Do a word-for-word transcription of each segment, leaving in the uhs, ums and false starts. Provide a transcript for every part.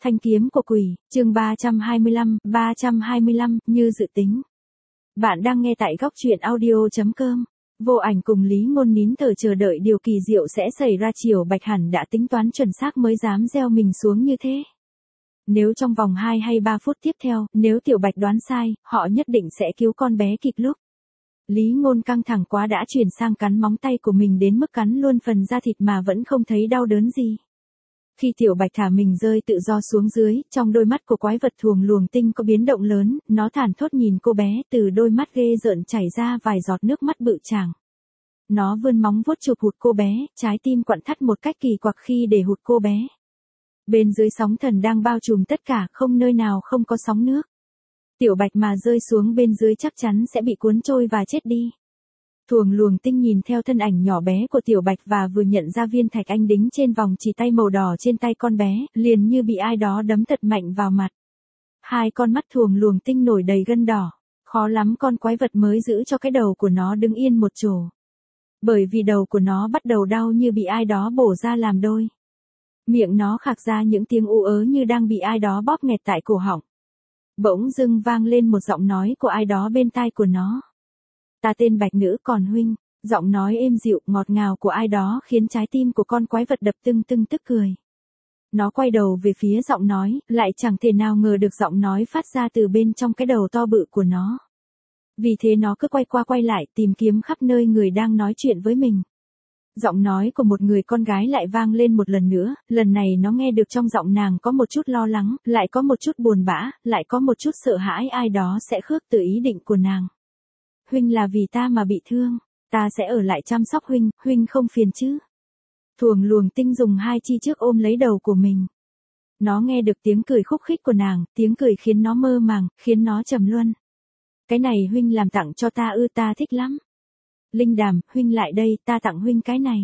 Thanh kiếm của quỷ, chương ba trăm hai mươi lăm, ba trăm hai mươi lăm, như dự tính. Bạn đang nghe tại góc truyện audio.com. Vô Ảnh cùng Lý Ngôn nín thở chờ đợi điều kỳ diệu sẽ xảy ra. Triều Bạch hẳn đã tính toán chuẩn xác mới dám gieo mình xuống như thế. Nếu trong vòng hai hay ba phút tiếp theo, nếu Tiểu Bạch đoán sai, họ nhất định sẽ cứu con bé kịp lúc. Lý Ngôn căng thẳng quá đã chuyển sang cắn móng tay của mình đến mức cắn luôn phần da thịt mà vẫn không thấy đau đớn gì. Khi Tiểu Bạch thả mình rơi tự do xuống dưới, trong đôi mắt của quái vật thuồng luồng tinh có biến động lớn, nó thản thốt nhìn cô bé, từ đôi mắt ghê rợn chảy ra vài giọt nước mắt bự tràng. Nó vươn móng vuốt chụp hụt cô bé, trái tim quặn thắt một cách kỳ quặc khi để hụt cô bé. Bên dưới sóng thần đang bao trùm tất cả, không nơi nào không có sóng nước. Tiểu Bạch mà rơi xuống bên dưới chắc chắn sẽ bị cuốn trôi và chết đi. Thuồng luồng tinh nhìn theo thân ảnh nhỏ bé của Tiểu Bạch và vừa nhận ra viên thạch anh đính trên vòng chỉ tay màu đỏ trên tay con bé, liền như bị ai đó đấm thật mạnh vào mặt. Hai con mắt thuồng luồng tinh nổi đầy gân đỏ, khó lắm con quái vật mới giữ cho cái đầu của nó đứng yên một chỗ. Bởi vì đầu của nó bắt đầu đau như bị ai đó bổ ra làm đôi. Miệng nó khạc ra những tiếng u ớ như đang bị ai đó bóp nghẹt tại cổ họng. Bỗng dưng vang lên một giọng nói của ai đó bên tai của nó. Ta tên Bạch Nữ, còn huynh. Giọng nói êm dịu, ngọt ngào của ai đó khiến trái tim của con quái vật đập tưng tưng tức cười. Nó quay đầu về phía giọng nói, lại chẳng thể nào ngờ được giọng nói phát ra từ bên trong cái đầu to bự của nó. Vì thế nó cứ quay qua quay lại tìm kiếm khắp nơi người đang nói chuyện với mình. Giọng nói của một người con gái lại vang lên một lần nữa, lần này nó nghe được trong giọng nàng có một chút lo lắng, lại có một chút buồn bã, lại có một chút sợ hãi ai đó sẽ khước từ ý định của nàng. Huynh là vì ta mà bị thương, ta sẽ ở lại chăm sóc huynh, huynh không phiền chứ. Thuồng luồng tinh dùng hai chi trước ôm lấy đầu của mình. Nó nghe được tiếng cười khúc khích của nàng, tiếng cười khiến nó mơ màng, khiến nó trầm luân. Cái này huynh làm tặng cho ta ư, ta thích lắm. Linh Đàm, huynh lại đây, ta tặng huynh cái này.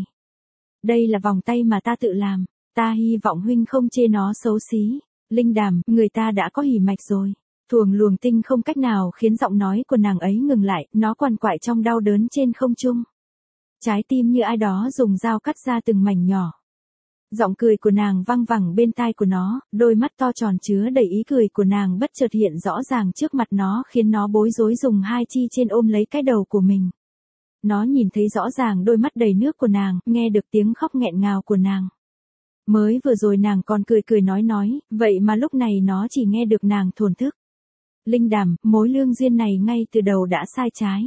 Đây là vòng tay mà ta tự làm, ta hy vọng huynh không chê nó xấu xí. Linh Đàm, người ta đã có hỉ mạch rồi. Thuồng luồng tinh không cách nào khiến giọng nói của nàng ấy ngừng lại, nó quằn quại trong đau đớn trên không trung. Trái tim như ai đó dùng dao cắt ra từng mảnh nhỏ. Giọng cười của nàng văng vẳng bên tai của nó, đôi mắt to tròn chứa đầy ý cười của nàng bất chợt hiện rõ ràng trước mặt nó khiến nó bối rối dùng hai chi trên ôm lấy cái đầu của mình. Nó nhìn thấy rõ ràng đôi mắt đầy nước của nàng, nghe được tiếng khóc nghẹn ngào của nàng. Mới vừa rồi nàng còn cười cười nói nói, vậy mà lúc này nó chỉ nghe được nàng thổn thức. Linh Đàm, mối lương duyên này ngay từ đầu đã sai trái.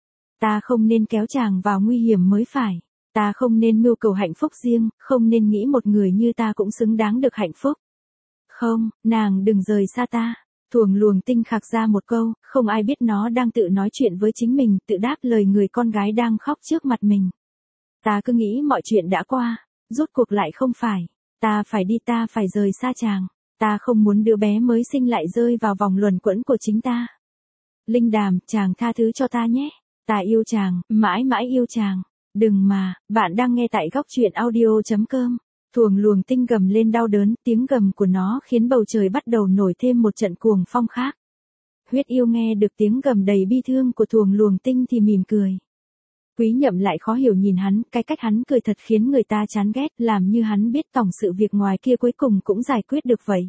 Ta không nên kéo chàng vào nguy hiểm mới phải. Ta không nên mưu cầu hạnh phúc riêng, không nên nghĩ một người như ta cũng xứng đáng được hạnh phúc. Không, nàng đừng rời xa ta. Thuồng luồng tinh khạc ra một câu, không ai biết nó đang tự nói chuyện với chính mình, tự đáp lời người con gái đang khóc trước mặt mình. Ta cứ nghĩ mọi chuyện đã qua, rốt cuộc lại không phải. Ta phải đi, ta phải rời xa chàng. Ta không muốn đứa bé mới sinh lại rơi vào vòng luẩn quẩn của chính ta. Linh Đàm, chàng tha thứ cho ta nhé. Ta yêu chàng, mãi mãi yêu chàng. Đừng mà, bạn đang nghe tại góc truyện audio.com. Thuồng luồng tinh gầm lên đau đớn, tiếng gầm của nó khiến bầu trời bắt đầu nổi thêm một trận cuồng phong khác. Huyết Yêu nghe được tiếng gầm đầy bi thương của thuồng luồng tinh thì mỉm cười. Quý Nhậm lại khó hiểu nhìn hắn, cái cách hắn cười thật khiến người ta chán ghét, làm như hắn biết tổng sự việc ngoài kia cuối cùng cũng giải quyết được vậy.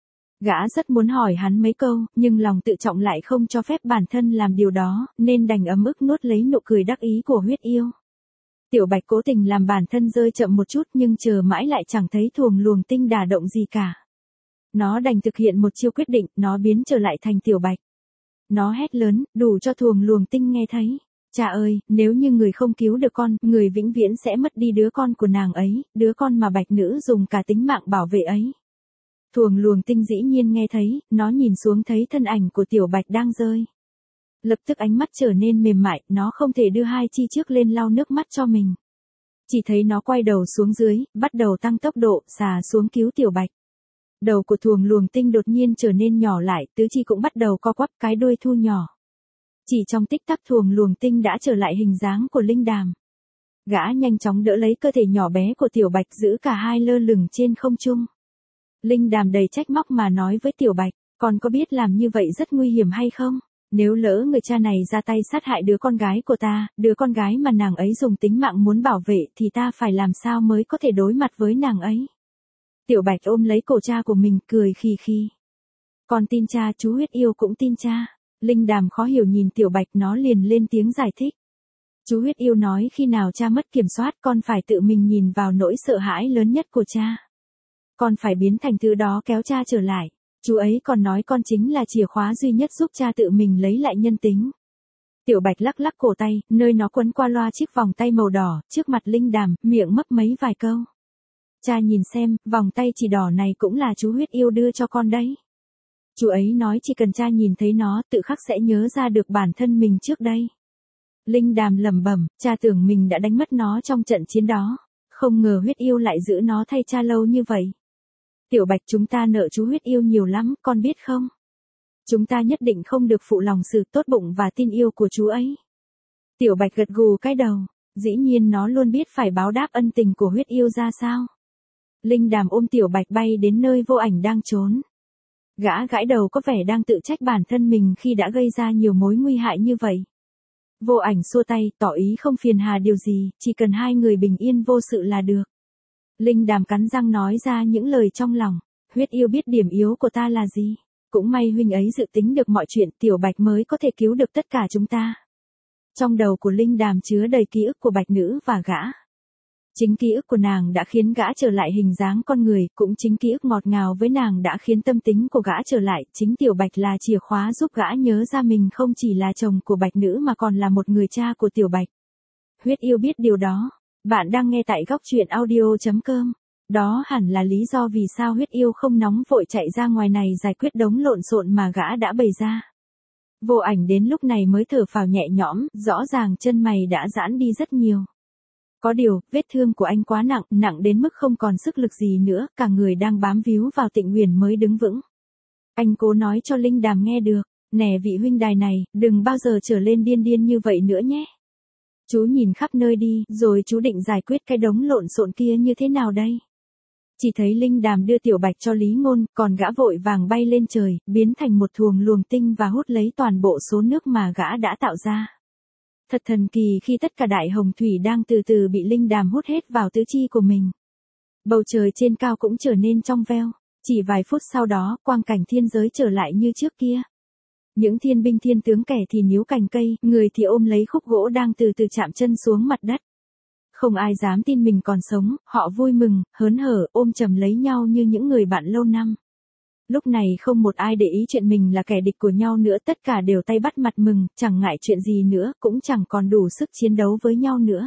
Gã rất muốn hỏi hắn mấy câu, nhưng lòng tự trọng lại không cho phép bản thân làm điều đó, nên đành ấm ức nuốt lấy nụ cười đắc ý của Huyết Yêu. Tiểu Bạch cố tình làm bản thân rơi chậm một chút nhưng chờ mãi lại chẳng thấy thuồng luồng tinh đả động gì cả. Nó đành thực hiện một chiêu quyết định, nó biến trở lại thành Tiểu Bạch. Nó hét lớn, đủ cho thuồng luồng tinh nghe thấy. Cha ơi, nếu như người không cứu được con, người vĩnh viễn sẽ mất đi đứa con của nàng ấy, đứa con mà Bạch Nữ dùng cả tính mạng bảo vệ ấy. Thuồng luồng tinh dĩ nhiên nghe thấy, nó nhìn xuống thấy thân ảnh của Tiểu Bạch đang rơi. Lập tức ánh mắt trở nên mềm mại, nó không thể đưa hai chi trước lên lau nước mắt cho mình. Chỉ thấy nó quay đầu xuống dưới, bắt đầu tăng tốc độ, xà xuống cứu Tiểu Bạch. Đầu của thuồng luồng tinh đột nhiên trở nên nhỏ lại, tứ chi cũng bắt đầu co quắp, cái đuôi thu nhỏ. Chỉ trong tích tắc thuồng luồng tinh đã trở lại hình dáng của Linh Đàm. Gã nhanh chóng đỡ lấy cơ thể nhỏ bé của Tiểu Bạch giữ cả hai lơ lửng trên không trung. Linh Đàm đầy trách móc mà nói với Tiểu Bạch, con có biết làm như vậy rất nguy hiểm hay không? Nếu lỡ người cha này ra tay sát hại đứa con gái của ta, đứa con gái mà nàng ấy dùng tính mạng muốn bảo vệ thì ta phải làm sao mới có thể đối mặt với nàng ấy? Tiểu Bạch ôm lấy cổ cha của mình, cười khì khì. Con tin cha, chú Huyết Yêu cũng tin cha. Linh Đàm khó hiểu nhìn Tiểu Bạch, nó liền lên tiếng giải thích. Chú Huyết Yêu nói khi nào cha mất kiểm soát con phải tự mình nhìn vào nỗi sợ hãi lớn nhất của cha. Con phải biến thành thứ đó kéo cha trở lại. Chú ấy còn nói con chính là chìa khóa duy nhất giúp cha tự mình lấy lại nhân tính. Tiểu Bạch lắc lắc cổ tay, nơi nó quấn qua loa chiếc vòng tay màu đỏ, trước mặt Linh Đàm, miệng mấp mấy vài câu. Cha nhìn xem, vòng tay chỉ đỏ này cũng là chú Huyết Yêu đưa cho con đấy. Chú ấy nói chỉ cần cha nhìn thấy nó, tự khắc sẽ nhớ ra được bản thân mình trước đây. Linh Đàm lẩm bẩm, cha tưởng mình đã đánh mất nó trong trận chiến đó, không ngờ Huyết Yêu lại giữ nó thay cha lâu như vậy. Tiểu Bạch, chúng ta nợ chú Huyết Yêu nhiều lắm, con biết không? Chúng ta nhất định không được phụ lòng sự tốt bụng và tin yêu của chú ấy. Tiểu Bạch gật gù cái đầu, dĩ nhiên nó luôn biết phải báo đáp ân tình của Huyết Yêu ra sao. Linh Đàm ôm Tiểu Bạch bay đến nơi Vô Ảnh đang trốn. Gã gãi đầu có vẻ đang tự trách bản thân mình khi đã gây ra nhiều mối nguy hại như vậy. Vô Ảnh xua tay, tỏ ý không phiền hà điều gì, chỉ cần hai người bình yên vô sự là được. Linh Đàm cắn răng nói ra những lời trong lòng. Huyết Yêu biết điểm yếu của ta là gì. Cũng may huynh ấy dự tính được mọi chuyện, Tiểu Bạch mới có thể cứu được tất cả chúng ta. Trong đầu của Linh Đàm chứa đầy ký ức của Bạch Nữ và gã. Chính ký ức của nàng đã khiến gã trở lại hình dáng con người, cũng chính ký ức ngọt ngào với nàng đã khiến tâm tính của gã trở lại, chính Tiểu Bạch là chìa khóa giúp gã nhớ ra mình không chỉ là chồng của Bạch Nữ mà còn là một người cha của Tiểu Bạch. Huyết Yêu biết điều đó. Bạn đang nghe tại góc truyện audio chấm com. Đó hẳn là lý do vì sao Huyết Yêu không nóng vội chạy ra ngoài này giải quyết đống lộn xộn mà gã đã bày ra. Vô Ảnh đến lúc này mới thở phào nhẹ nhõm, rõ ràng chân mày đã giãn đi rất nhiều. Có điều, vết thương của anh quá nặng, nặng đến mức không còn sức lực gì nữa, cả người đang bám víu vào Tịnh Huyền mới đứng vững. Anh cố nói cho Linh Đàm nghe được, nè vị huynh đài này, đừng bao giờ trở lên điên điên như vậy nữa nhé. Chú nhìn khắp nơi đi, rồi chú định giải quyết cái đống lộn xộn kia như thế nào đây? Chỉ thấy Linh Đàm đưa Tiểu Bạch cho Lý Ngôn, còn gã vội vàng bay lên trời, biến thành một thuồng luồng tinh và hút lấy toàn bộ số nước mà gã đã tạo ra. Thật thần kỳ khi tất cả đại hồng thủy đang từ từ bị Linh Đàm hút hết vào tứ chi của mình. Bầu trời trên cao cũng trở nên trong veo, chỉ vài phút sau đó, quang cảnh thiên giới trở lại như trước kia. Những thiên binh thiên tướng kẻ thì níu cành cây, người thì ôm lấy khúc gỗ đang từ từ chạm chân xuống mặt đất. Không ai dám tin mình còn sống, họ vui mừng, hớn hở, ôm chầm lấy nhau như những người bạn lâu năm. Lúc này không một ai để ý chuyện mình là kẻ địch của nhau nữa, tất cả đều tay bắt mặt mừng, chẳng ngại chuyện gì nữa, cũng chẳng còn đủ sức chiến đấu với nhau nữa.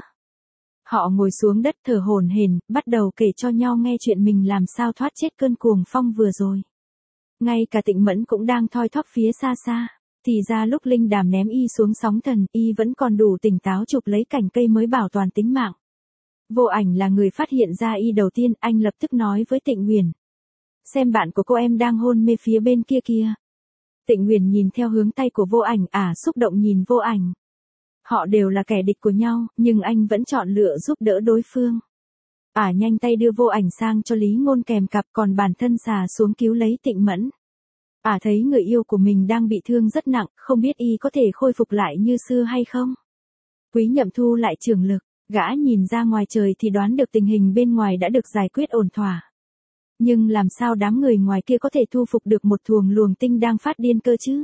Họ ngồi xuống đất thở hổn hển, bắt đầu kể cho nhau nghe chuyện mình làm sao thoát chết cơn cuồng phong vừa rồi. Ngay cả Tịnh Mẫn cũng đang thoi thóp phía xa xa. Thì ra lúc Linh Đàm ném y xuống sóng thần, y vẫn còn đủ tỉnh táo chụp lấy cành cây mới bảo toàn tính mạng. Vô Ảnh là người phát hiện ra y đầu tiên, anh lập tức nói với Tịnh Huyền. Xem bạn của cô em đang hôn mê phía bên kia kia. Tịnh Huyền nhìn theo hướng tay của Vô Ảnh, ả à, xúc động nhìn Vô Ảnh. Họ đều là kẻ địch của nhau, nhưng anh vẫn chọn lựa giúp đỡ đối phương. Ả à, nhanh tay đưa Vô Ảnh sang cho Lý Ngôn kèm cặp, còn bản thân xà xuống cứu lấy Tịnh Mẫn. Ả à, thấy người yêu của mình đang bị thương rất nặng, không biết y có thể khôi phục lại như xưa hay không. Quý Nhậm thu lại trường lực, gã nhìn ra ngoài trời thì đoán được tình hình bên ngoài đã được giải quyết ổn thỏa. Nhưng làm sao đám người ngoài kia có thể thu phục được một thuồng luồng tinh đang phát điên cơ chứ?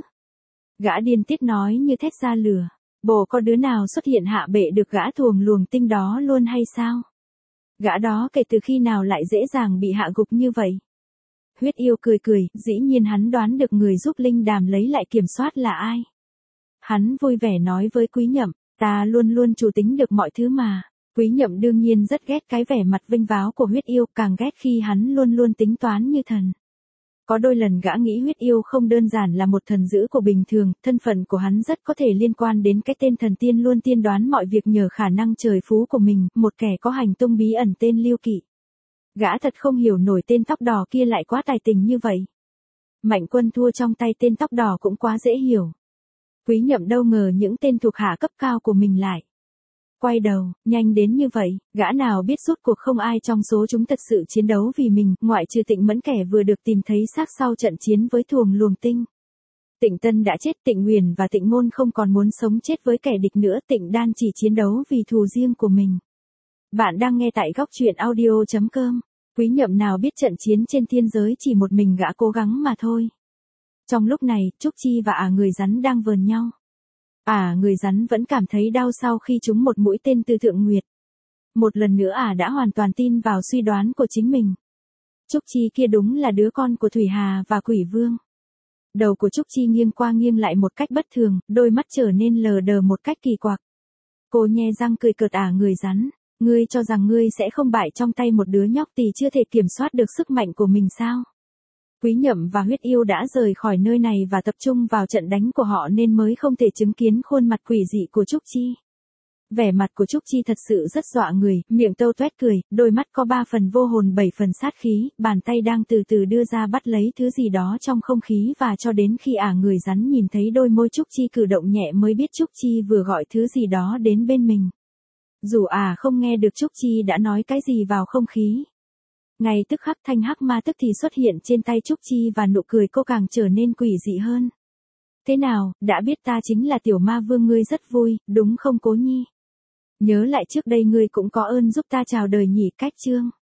Gã điên tiết nói như thét ra lửa. Bồ có đứa nào xuất hiện hạ bệ được gã thuồng luồng tinh đó luôn hay sao? Gã đó kể từ khi nào lại dễ dàng bị hạ gục như vậy? Huyết Yêu cười cười, dĩ nhiên hắn đoán được người giúp Linh Đàm lấy lại kiểm soát là ai. Hắn vui vẻ nói với Quý Nhậm, ta luôn luôn chủ tính được mọi thứ mà. Quý Nhậm đương nhiên rất ghét cái vẻ mặt vênh váo của Huyết Yêu, càng ghét khi hắn luôn luôn tính toán như thần. Có đôi lần gã nghĩ Huyết Yêu không đơn giản là một thần dữ của bình thường, thân phận của hắn rất có thể liên quan đến cái tên thần tiên luôn tiên đoán mọi việc nhờ khả năng trời phú của mình, một kẻ có hành tung bí ẩn tên Lưu Kỵ. Gã thật không hiểu nổi tên tóc đỏ kia lại quá tài tình như vậy. Mạnh Quân thua trong tay tên tóc đỏ cũng quá dễ hiểu. Quý Nhậm đâu ngờ những tên thuộc hạ cấp cao của mình lại quay đầu, nhanh đến như vậy, gã nào biết rốt cuộc không ai trong số chúng thật sự chiến đấu vì mình, ngoại trừ Tịnh Mẫn kẻ vừa được tìm thấy xác sau trận chiến với thuồng luồng tinh. Tịnh Tân đã chết, Tịnh Huyền và Tịnh Ngôn không còn muốn sống chết với kẻ địch nữa, Tịnh Đan chỉ chiến đấu vì thù riêng của mình. Bạn đang nghe tại góc truyện audio chấm com. Quý Nhậm nào biết trận chiến trên thiên giới chỉ một mình gã cố gắng mà thôi. Trong lúc này, Trúc Chi và ả người rắn đang vờn nhau. Ả người rắn vẫn cảm thấy đau sau khi trúng một mũi tên từ Thượng Nguyệt. Một lần nữa ả đã hoàn toàn tin vào suy đoán của chính mình. Trúc Chi kia đúng là đứa con của Thủy Hà và Quỷ Vương. Đầu của Trúc Chi nghiêng qua nghiêng lại một cách bất thường, đôi mắt trở nên lờ đờ một cách kỳ quặc. Cô nhe răng cười cợt ả người rắn. Ngươi cho rằng ngươi sẽ không bại trong tay một đứa nhóc tỳ chưa thể kiểm soát được sức mạnh của mình sao? Quý Nhậm và Huyết Yêu đã rời khỏi nơi này và tập trung vào trận đánh của họ nên mới không thể chứng kiến khuôn mặt quỷ dị của Trúc Chi. Vẻ mặt của Trúc Chi thật sự rất dọa người, miệng tâu toét cười, đôi mắt có ba phần vô hồn bảy phần sát khí, bàn tay đang từ từ đưa ra bắt lấy thứ gì đó trong không khí và cho đến khi ả người rắn nhìn thấy đôi môi Trúc Chi cử động nhẹ mới biết Trúc Chi vừa gọi thứ gì đó đến bên mình. Dù ả không nghe được Trúc Chi đã nói cái gì vào không khí. Ngay tức khắc thanh hắc ma tức thì xuất hiện trên tay Trúc Chi và nụ cười cô càng trở nên quỷ dị hơn. Thế nào, đã biết ta chính là tiểu ma vương ngươi rất vui, đúng không Cố Nhi? Nhớ lại trước đây ngươi cũng có ơn giúp ta chào đời nhỉ cách chương.